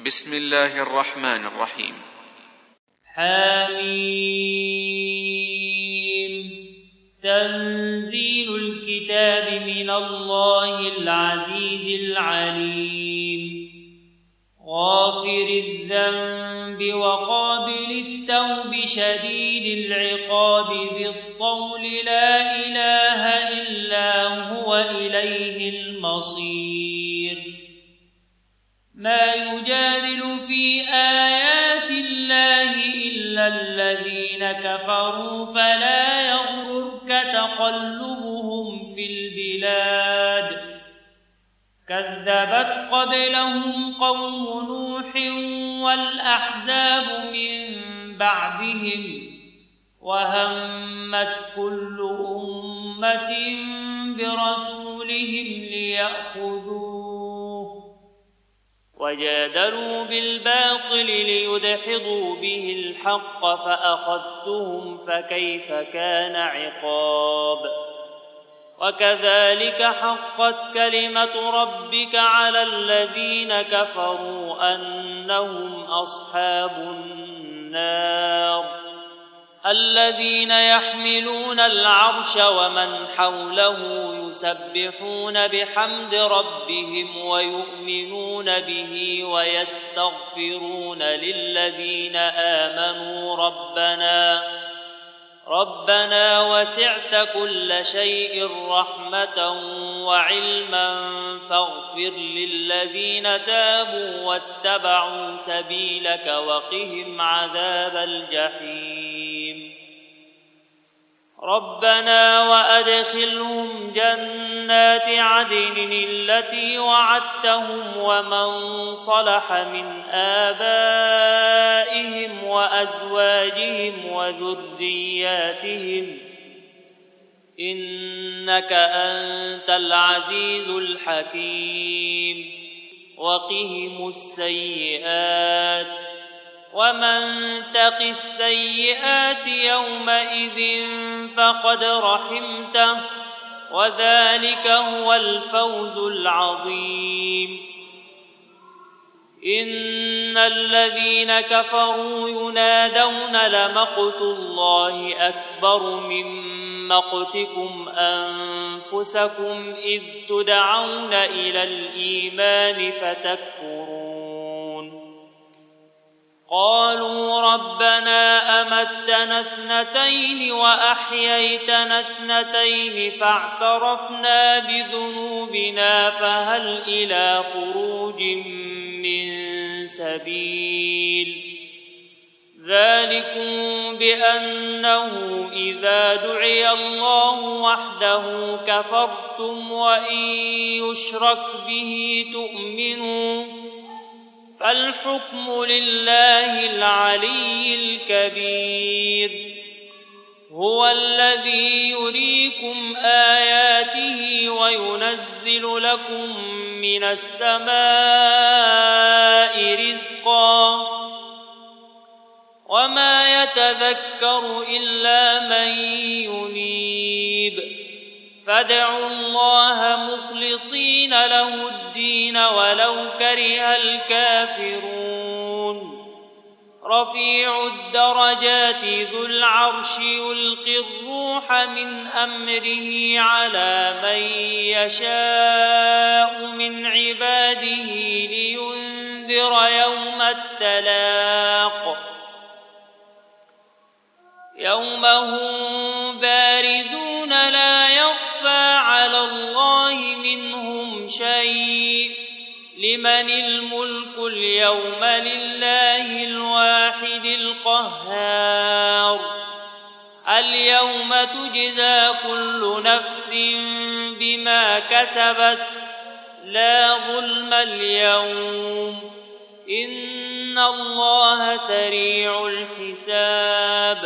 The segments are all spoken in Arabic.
بسم الله الرحمن الرحيم. حميم. تنزيل الكتاب من الله العزيز العليم. غافر الذنب وقابل التوب شديد العقاب ذي الطول لا إله إلا هو إليه المصير. ما يجادل في آيات الله إلا الذين كفروا فلا يغررك تقلبهم في البلاد. كذبت قبلهم قوم نوح والأحزاب من بعدهم وهمت كل أمة برسولهم ليأخذوه وجادلوا بالباطل ليدحضوا به الحق فأخذتهم فكيف كان عقاب. وكذلك حقت كلمة ربك على الذين كفروا أنهم أصحاب النار. الذين يحملون العرش ومن حوله يسبحون بحمد ربهم ويؤمنون به ويستغفرون للذين آمنوا ربنا وسعت كل شيء رحمة وعلما فاغفر للذين تابوا واتبعوا سبيلك وقهم عذاب الجحيم. ربنا وأدخلهم جنات عدن التي وعدتهم ومن صلح من آبائهم وأزواجهم وذرياتهم إنك أنت العزيز الحكيم. وقهم السيئات ومن تق السيئات يومئذ فقد رحمته وذلك هو الفوز العظيم. إن الذين كفروا ينادون لمقت الله أكبر من مقتكم أنفسكم إذ تدعون إلى الإيمان فتكفرون. قالوا ربنا أمتنا اثنتين وأحييتنا اثنتين فاعترفنا بذنوبنا فهل إلى خروج من سبيل. ذلكم بأنه إذا دعي الله وحده كفرتم وإن يشرك به تؤمنوا فالحكم لله العلي الكبير. هو الذي يريكم آياته وينزل لكم من السماء رزقا وما يتذكر إلا من ينيب. فادعوا الله مخلصين له الدين ولو كره الكافرون. رفيع الدرجات ذو العرش يلقي الروح من أمره على من يشاء من عباده لينذر يوم التلاق. يوم هم بارزون لا يخفى على الله منهم شيء. لمن الملك اليوم لله الواحد القهار. اليوم تجزى كل نفس بما كسبت لا ظلم اليوم إن الله سريع الحساب.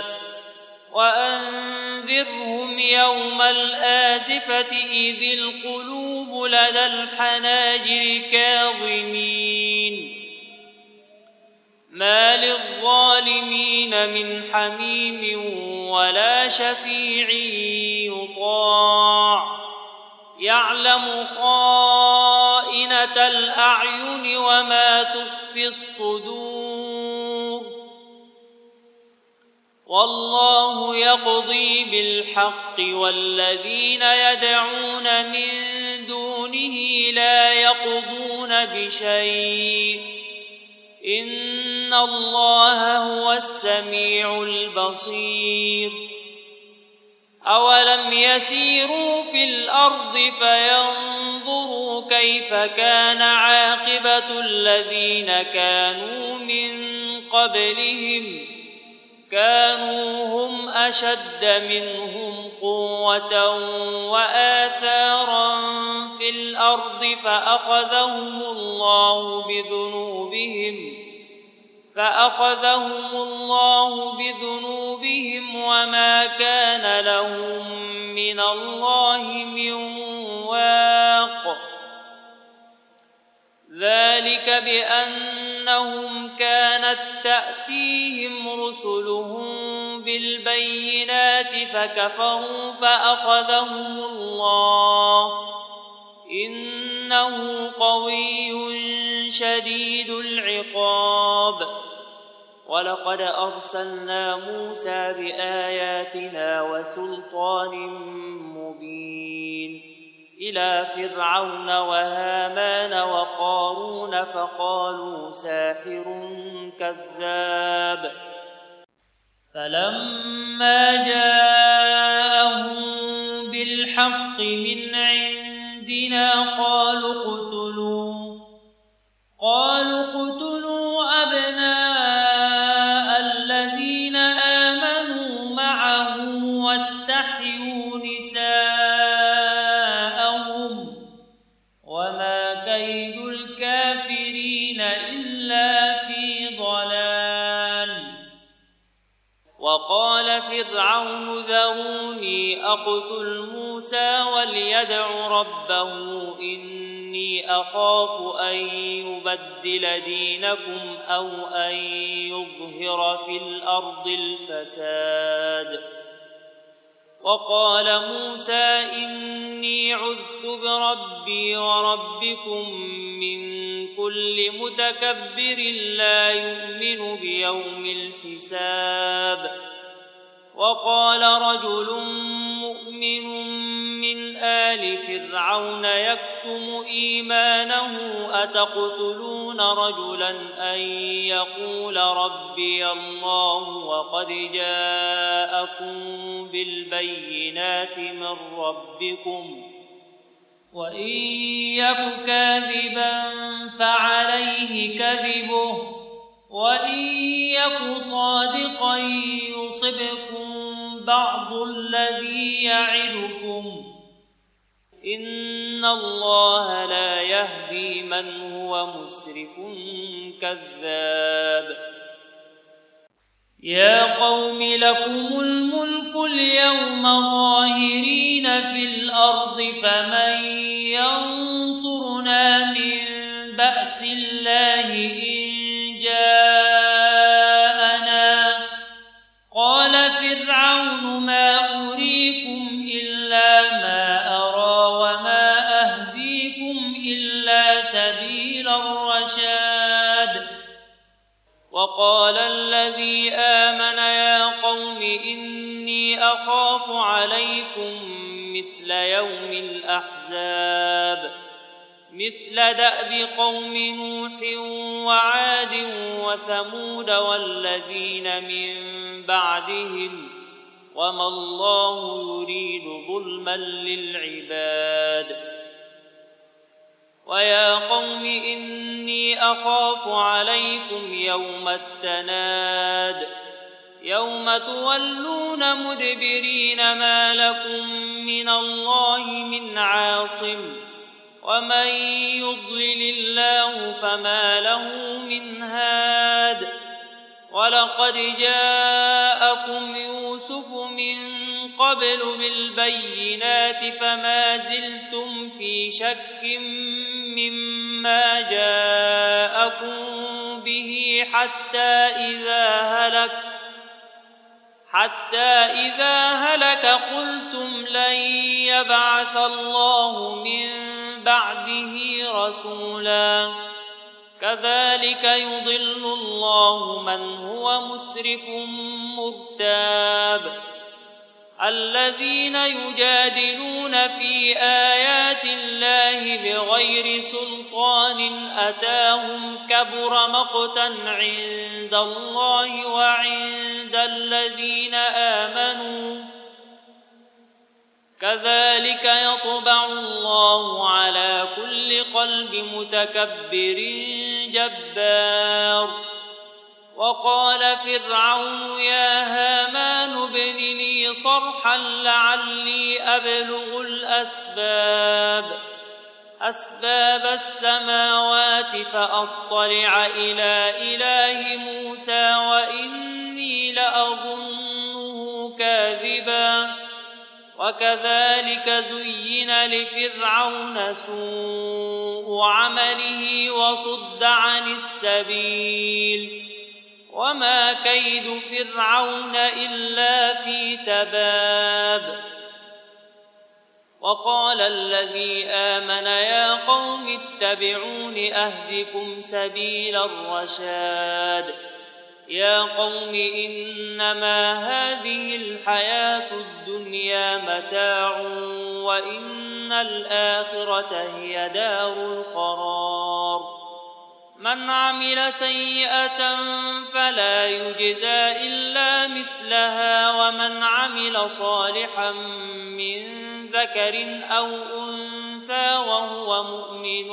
وأنذرهم يوم الآزفة إذ القلوب لدى الحناجر كاظمين ما للظالمين من حميم ولا شفيع يطاع. يعلم خائنة خائنة الأعين وما تخفي الصدور والله يقضي بالحق والذين يدعون من دونه لا يقضون بشيء إن الله هو السميع البصير أولم يسيروا في الأرض فينظروا كيف كان عاقبة الذين كانوا من قبلهم كانوا هم أشد منهم قوة وآثارا في الأرض فأخذهم الله بذنوبهم وما كان لهم من الله من واق ذلك بأنهم كانت تأتيهم رسلهم بالبينات فكفروا فأخذهم الله إنه قوي شديد العقاب ولقد أرسلنا موسى بآياتنا وسلطان مبين إلى فرعون وهامان وقارون فقالوا ساحر كذاب فلما جاءهم بالحق من عندنا قالوا اقتلوا أبناء الذين آمنوا معه واستحيوا نساءهم وما كيد الكافرين إلا في ضلال وقال فرعون ذروني أقتل موسى وليدع ربه إني أخاف أن يبدل دينكم أو أن يظهر في الأرض الفساد وقال موسى إني عذت بربي وربكم من كل متكبر لا يؤمن بيوم الحساب وقال رجل مؤمن من آل فرعون يكتم إيمانه أتقتلون رجلا أن يقول ربي الله وقد جاءكم بالبينات من ربكم وإن يك كاذبا فعليه كذبه وإن يك صادقا يصبكم بعض الذي يعدكم إن الله لا يهدي من هو مسرف كذاب يا قوم لكم الملك اليوم ظاهرين في الأرض فمن ينصرنا من بأس الله إن جاءنا قال فرعون ما أريكم إلا ما أرى وما أهديكم إلا سبيل الرشاد وقال الذي آمن يا قوم إني أخاف عليكم مثل يوم الأحزاب مثل دأب قوم نوح وعاد وثمود والذين من بعدهم وما الله يريد ظلما للعباد ويا قوم إني أخاف عليكم يوم التناد يوم تولون مدبرين ما لكم من الله من عاصم ومن يضلل الله فما له من هاد ولقد جاءكم يوسف من قبل بالبينات فما زلتم في شك مما جاءكم به حتى إذا هلك قلتم لن يبعث الله من بعده رسولا كذلك يضل الله من هو مسرف مرتاب الذين يجادلون في آيات الله بغير سلطان أتاهم كبر مقتا عند الله وعند الذين آمنوا كذلك يطبع الله على كل قلب متكبر جبار وقال فرعون يا هامان ابن لي صرحا لعلي أبلغ أسباب السماوات فأطلع إلى إله موسى وإني لأظنه كاذبا وكذلك زين لفرعون سوء عمله وصد عن السبيل وما كيد فرعون إلا في تباب وقال الذي آمن يا قوم اتبعون أهدكم سبيل الرشاد يا قوم إنما هذه الحياة الدنيا متاع وإن الآخرة هي دار القرار من عمل سيئة فلا يجزى إلا مثلها ومن عمل صالحا من ذكر أو أنثى وهو مؤمن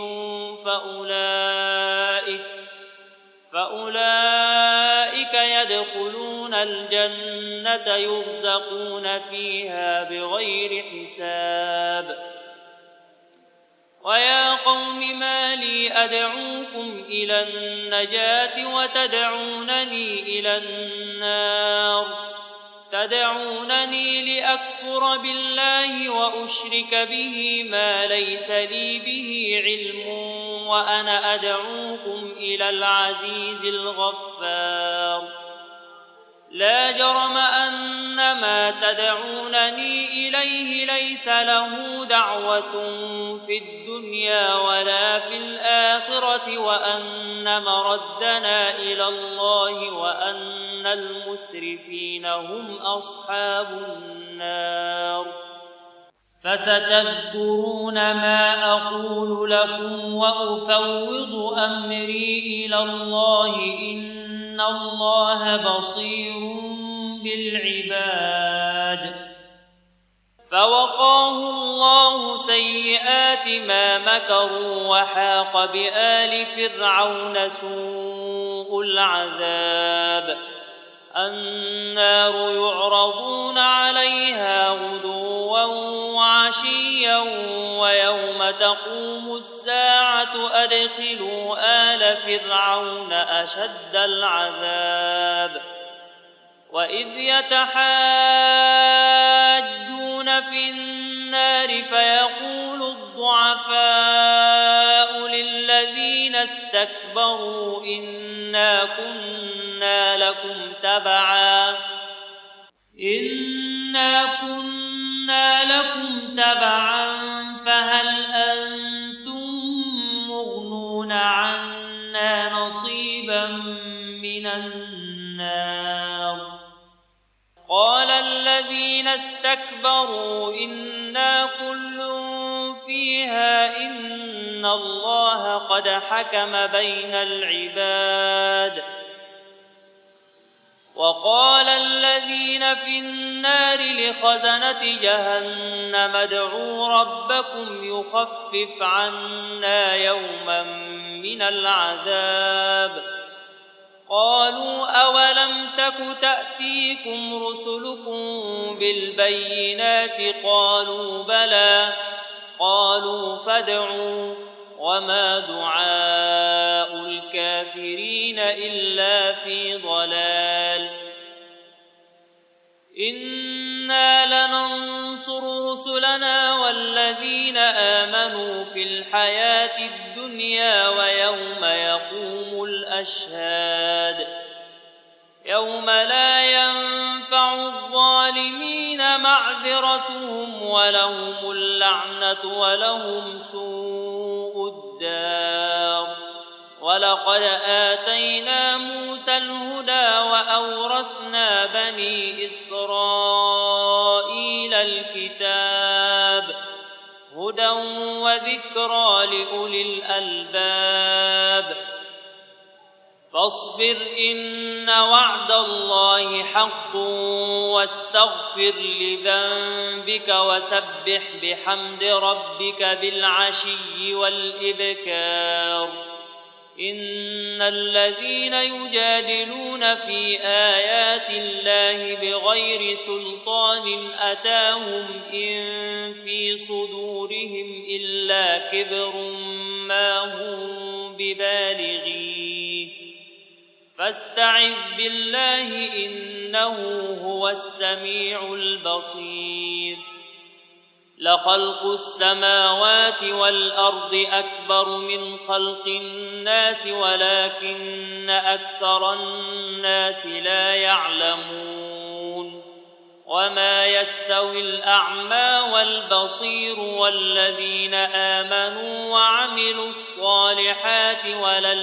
فأولئك يدخلون الجنة يرزقون فيها بغير حساب ويا قوم ما لي أدعوكم إلى النجاة وتدعونني إلى النار تدعونني لأكفر بالله وأشرك به ما ليس لي به علم وأنا أدعوكم إلى العزيز الغفار لا جرم أن ما تدعونني إليه ليس له دعوة في الدنيا ولا في الآخرة وأن مردنا إلى الله وأن المسرفين هم أصحاب النار فستذكرون ما أقول لكم وأفوض أمري إلى الله إن الله بصير بالعباد فوقاه الله سيئات ما مكروا وحاق بآل فرعون سوء العذاب النار يعرضون عليها غدوا وعشيا ويوم تقوم الساعة أدخلوا آل فرعون أشد العذاب وإذ يتحاجون في النار فيقول الضعفاء للذين استكبروا إنا كنا لكم تبعا فهل أنتم مغنون عنا نصيبا من النار قال الذين استكبروا إنا كل فيها إن الله قد حكم بين العباد وقال الذين في النار لخزنة جهنم ادعوا ربكم يخفف عنا يوما من العذاب قالوا أولم تك تأتيكم رسلكم بالبينات قالوا بلى قالوا فادعوا وما دعاء الكافرين إلا في ضلال إنا لننصر رسلنا والذين آمنوا في الحياة الدنيا ويوم يقوم الأشهاد يوم لا ينفع الظالمين معذرتهم ولهم اللعنة ولهم سوء الدار. ولقد آتينا موسى الهدى وأورثنا بني إسرائيل الكتاب هدى وذكرى لأولي الألباب. فاصبر إن وعد الله حق واستغفر لذنبك وسبح بحمد ربك بالعشي والإبكار. إن الذين يجادلون في آيات الله بغير سلطان أتاهم إن في صدورهم إلا كبر ما هم ببالغيه فاستعذ بالله إنه هو السميع البصير. لخلق السماوات والأرض أكبر من خلق الناس ولكن أكثر الناس لا يعلمون. وما يستوي الأعمى والبصير والذين آمنوا وعملوا الصالحات ولا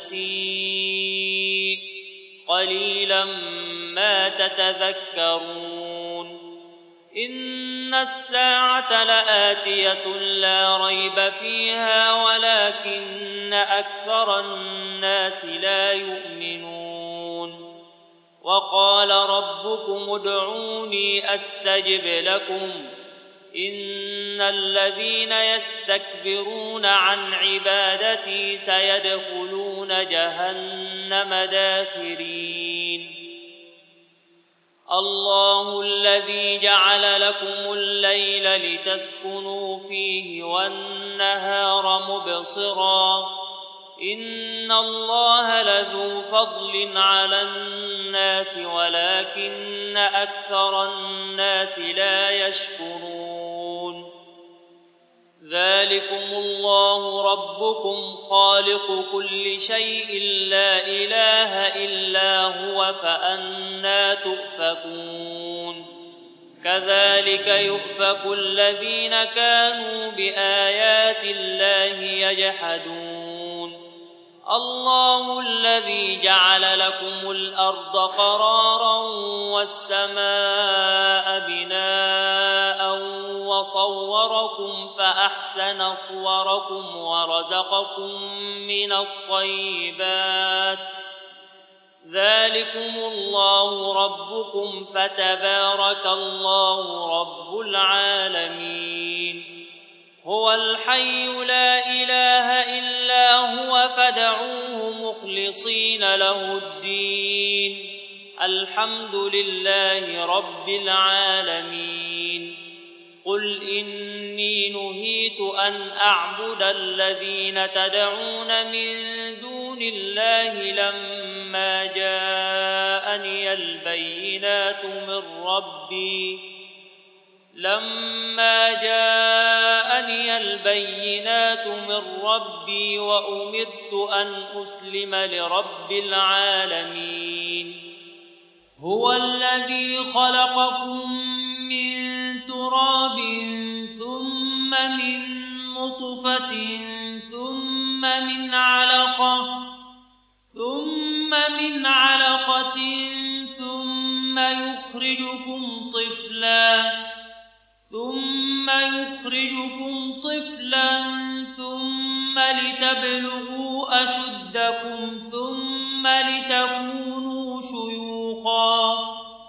المسيء قليلا ما تتذكرون. إن الساعة لآتية لا ريب فيها ولكن أكثر الناس لا يؤمنون. وقال ربكم ادعوني أستجب لكم إن الذين يستكبرون عن عبادتي سيدخلون جهنم داخرين. الله الذي جعل لكم الليل لتسكنوا فيه والنهار مبصرا إن الله لذو فضل على الناس ولكن أكثر الناس لا يشكرون. ذلكم الله ربكم خالق كل شيء لا إله إلا هو فأنى تؤفكون. كذلك يؤفك الذين كانوا بآيات الله يجحدون. الله الذي جعل لكم الأرض قرارا والسماء بناء وصوركم فأحسن صوركم ورزقكم من الطيبات. ذلكم الله ربكم فتبارك الله رب العالمين. هو الحي لا إله إلا هو فادعوه مخلصين له الدين. الحمد لله رب العالمين. قل إني نهيت أن أعبد الذين تدعون من دون الله لما جاءني البينات من ربي وأمرت أن أسلم لرب العالمين. هو الذي خلقكم من تراب ثم من نطفة ثم من علقة ثم يخرجكم طفلا ثم لتبلغوا أشدكم ثم لتكونوا شيوخا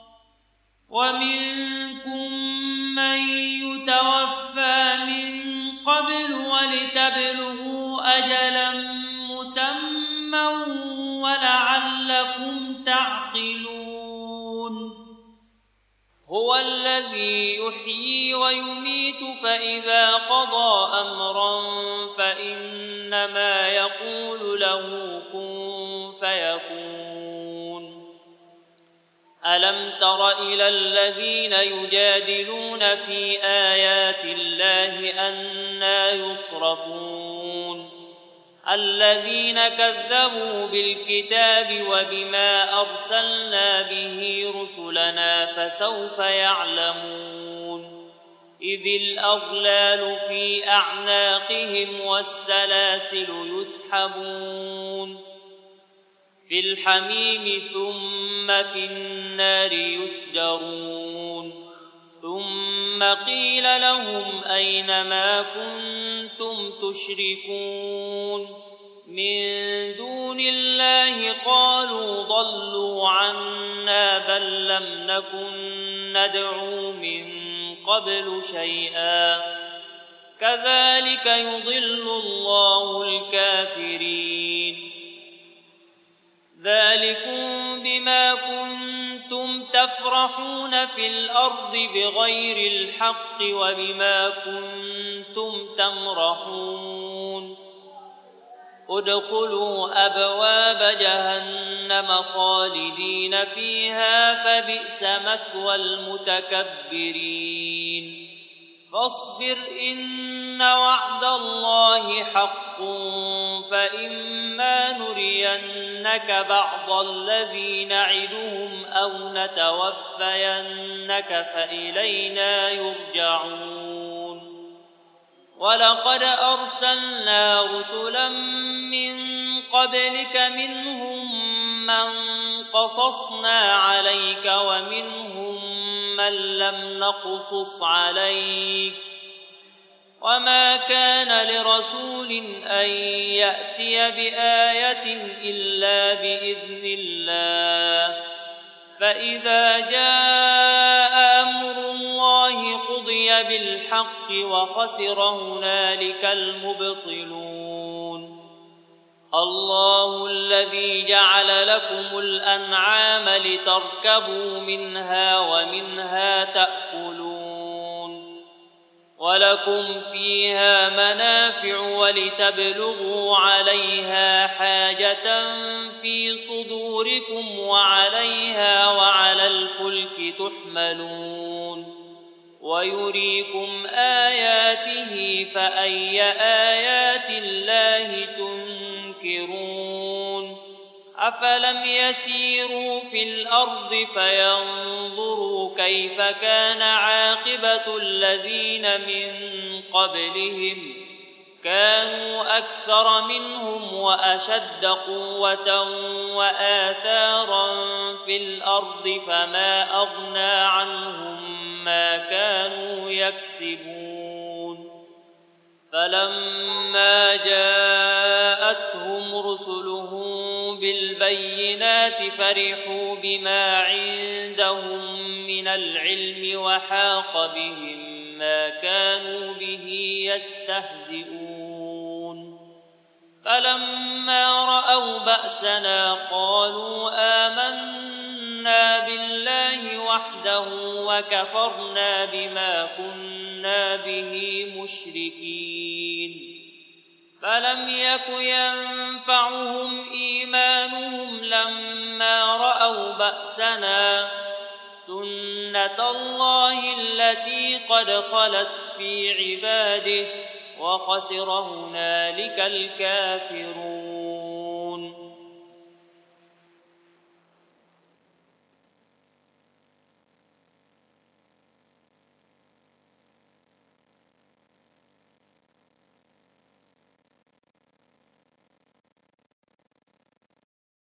ومنكم من يتوفى من قبل ولتبلغوا أجلا مسمى ولعلكم تعقلون. هو الذي يحيي ويميت فإذا قضى أمرا فإنما يقول له كن فيكون. ألم تر إلى الذين يجادلون في آيات الله أنى يصرفون الذين كذبوا بالكتاب وبما أرسلنا به رسلنا فسوف يعلمون إذ الأغلال في أعناقهم والسلاسل يسحبون في الحميم ثم في النار يسجرون ثم قيل لهم أين ما كنتم تشركون من دون الله قالوا ضلوا عنا بل لم نكن ندعو من قبل شيئا كذلك يضل الله الكافرين ذلكم بما كنتم تفرحون في الأرض بغير الحق وبما كنتم تمرحون ادخلوا أبواب جهنم خالدين فيها فبئس مثوى المتكبرين فاصبر إن وعد الله حق فإما نرينك بعض الذي نعدهم أو نتوفينك فإلينا يرجعون ولقد أرسلنا رسلا من قبلك منهم من قصصنا عليك ومنهم من لم نقصص عليك وما كان لرسول أن يأتي بآية إلا بإذن الله فإذا جاء أمر الله قضي بالحق وخسر هنالك المبطلون الله الذي جعل لكم الأنعام لتركبوا منها ومنها تأكلون ولكم فيها منافع ولتبلغوا عليها حاجة في صدوركم وعليها وعلى الفلك تحملون ويريكم آياته فأي آيات الله تنكرون أفلم يسيروا في الأرض فينظروا كيف كان عاقبة الذين من قبلهم كانوا أكثر منهم وأشد قوة وآثارا في الأرض فما أغنى عنهم ما كانوا يكسبون فلما جاءتهم رسلهم بالبينات فرحوا بما عندهم من العلم وحاق بهم ما كانوا به يستهزئون فلما رأوا بأسنا قالوا آمنا بالله وحده وكفرنا بما كنا به مشركين فلم يك ينفعهم إيمانهم لما رأوا بأسنا سنة الله التي قد خلت في عباده وخسر هنالك الكافرون